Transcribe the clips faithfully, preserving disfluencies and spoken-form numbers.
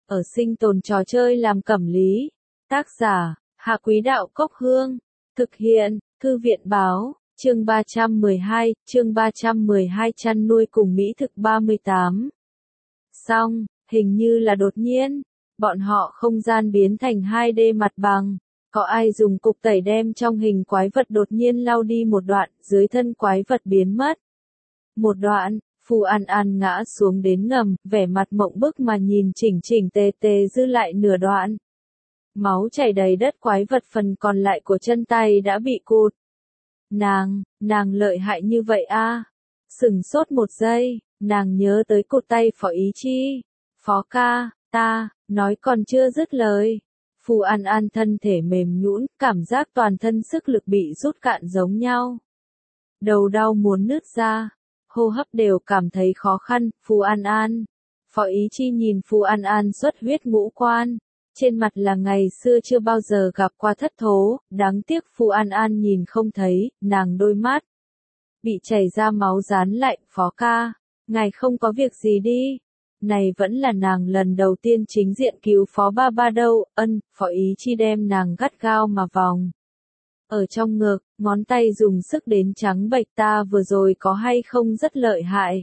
ở sinh tồn trò chơi làm cẩm lý. Tác giả, Hạ Quý Đạo Cốc Hương. Thực hiện, Thư viện Báo, chương ba trăm mười hai, chương ba trăm mười hai chăn nuôi cùng Mỹ thực ba mươi tám. Xong, hình như là đột nhiên, bọn họ không gian biến thành hai D mặt bằng. Có ai dùng cục tẩy đem trong hình quái vật đột nhiên lau đi một đoạn, dưới thân quái vật biến mất. Một đoạn, Phù An An ngã xuống đến ngầm, vẻ mặt mộng bức mà nhìn chỉnh chỉnh tề tề dư lại nửa đoạn. Máu chảy đầy đất, quái vật phần còn lại của chân tay đã bị cụt. Nàng, nàng lợi hại như vậy a? À? Sửng sốt một giây, nàng nhớ tới cụt tay Phó Ý Chi. Phó ca, ta, nói còn chưa dứt lời. Phù An An thân thể mềm nhũn, cảm giác toàn thân sức lực bị rút cạn giống nhau. Đầu đau muốn nứt ra, hô hấp đều cảm thấy khó khăn. Phù An An. Phó Ý Chi nhìn Phù An An xuất huyết ngũ quan. Trên mặt là ngày xưa chưa bao giờ gặp qua thất thố, đáng tiếc Phù An An nhìn không thấy, nàng đôi mắt bị chảy ra máu dán lạnh. Phó ca, ngài không có việc gì đi. Này vẫn là nàng lần đầu tiên chính diện cứu Phó Ba Ba đâu. Ân, Phó Ý Chi đem nàng gắt gao mà vòng ở trong ngực, ngón tay dùng sức đến trắng bệch. Ta vừa rồi có hay không rất lợi hại.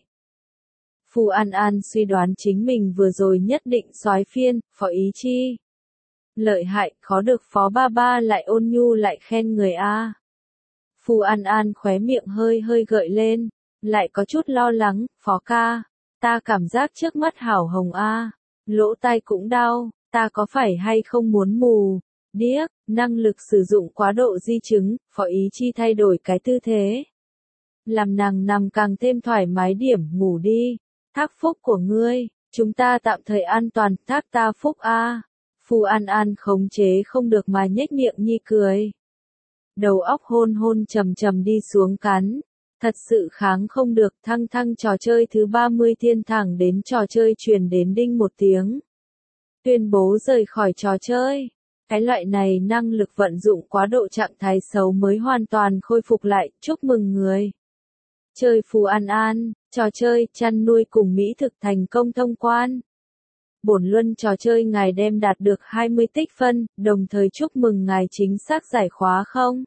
Phù An An suy đoán chính mình vừa rồi nhất định soái phiên. Phó Ý Chi lợi hại, khó được Phó Ba Ba lại ôn nhu lại khen người a. Phù An An khóe miệng hơi hơi gợi lên, lại có chút lo lắng. Phó ca, ta cảm giác trước mắt hảo hồng a, lỗ tai cũng đau, ta có phải hay không muốn mù? Điếc, năng lực sử dụng quá độ di chứng. Phó Ý Chi thay đổi cái tư thế, làm nàng nằm càng thêm thoải mái điểm. Ngủ đi, thác phúc của ngươi, chúng ta tạm thời an toàn. Thác ta phúc a. Phù An An khống chế không được mà nhếch miệng nhi cười. Đầu óc hôn hôn trầm trầm đi xuống cắn. Thật sự kháng không được. Thăng thăng trò chơi thứ ba mươi thiên thẳng đến trò chơi truyền đến đinh một tiếng. Tuyên bố rời khỏi trò chơi. Cái loại này năng lực vận dụng quá độ trạng thái xấu mới hoàn toàn khôi phục lại. Chúc mừng người chơi Phù An An, trò chơi chăn nuôi cùng Mỹ thực thành công thông quan. Bổn luân trò chơi ngài đem đạt được hai mươi tích phân, đồng thời chúc mừng ngài chính xác giải khóa không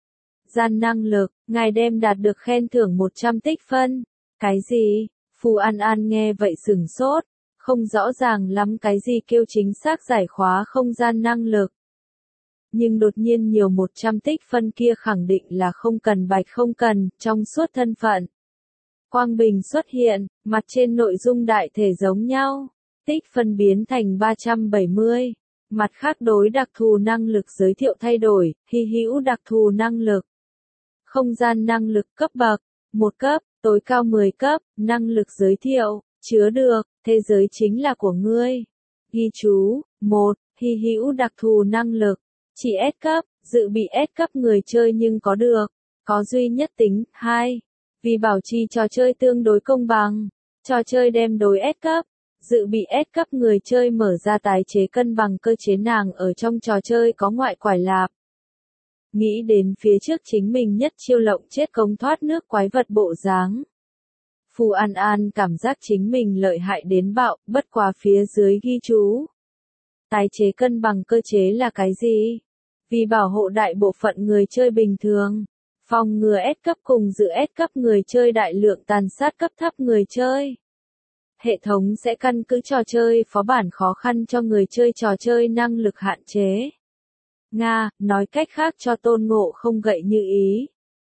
gian năng lực, ngài đem đạt được khen thưởng một trăm tích phân. Cái gì? Phù An An nghe vậy sửng sốt, không rõ ràng lắm cái gì kêu chính xác giải khóa không gian năng lực. Nhưng đột nhiên nhiều một trăm tích phân kia khẳng định là không cần bạch không cần, trong suốt thân phận. Quang bình xuất hiện, mặt trên nội dung đại thể giống nhau. Tích phân biến thành ba trăm bảy mươi. Mặt khác đối đặc thù năng lực giới thiệu thay đổi, hy hữu đặc thù năng lực. Không gian năng lực cấp bậc, một cấp, tối cao mười cấp, năng lực giới thiệu, chứa được, thế giới chính là của ngươi. Ghi chú, một, hy hữu đặc thù năng lực, chỉ S cấp, dự bị S cấp người chơi nhưng có được, có duy nhất tính. Hai, vì bảo trì trò chơi tương đối công bằng, trò chơi đem đối S cấp. Dự bị S cấp người chơi mở ra tái chế cân bằng cơ chế. Nàng ở trong trò chơi có ngoại quải lạp. Nghĩ đến phía trước chính mình nhất chiêu lộng chết công thoát nước quái vật bộ dáng. Phù An An cảm giác chính mình lợi hại đến bạo, bất quá phía dưới ghi chú. Tái chế cân bằng cơ chế là cái gì? Vì bảo hộ đại bộ phận người chơi bình thường. Phòng ngừa S cấp cùng dự S cấp người chơi đại lượng tàn sát cấp thấp người chơi. Hệ thống sẽ căn cứ trò chơi phó bản khó khăn cho người chơi trò chơi năng lực hạn chế. Nga, nói cách khác cho Tôn Ngộ Không gậy như ý.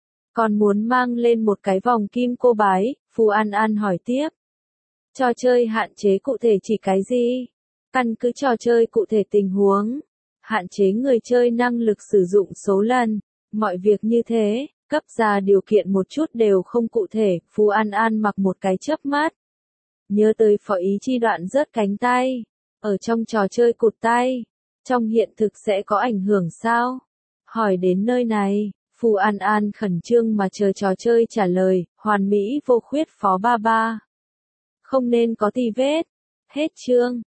Còn muốn mang lên một cái vòng kim cô bái. Phù An An hỏi tiếp. Trò chơi hạn chế cụ thể chỉ cái gì? Căn cứ trò chơi cụ thể tình huống. Hạn chế người chơi năng lực sử dụng số lần. Mọi việc như thế, cấp ra điều kiện một chút đều không cụ thể. Phù An An mặc một cái chớp mắt. Nhớ tới Phó Ý Chi đoạn rớt cánh tay. Ở trong trò chơi cụt tay. Trong hiện thực sẽ có ảnh hưởng sao? Hỏi đến nơi này, Phù An An khẩn trương mà chờ trò chơi trả lời. Hoàn mỹ vô khuyết Phó Ba Ba. Không nên có tì vết. Hết chương.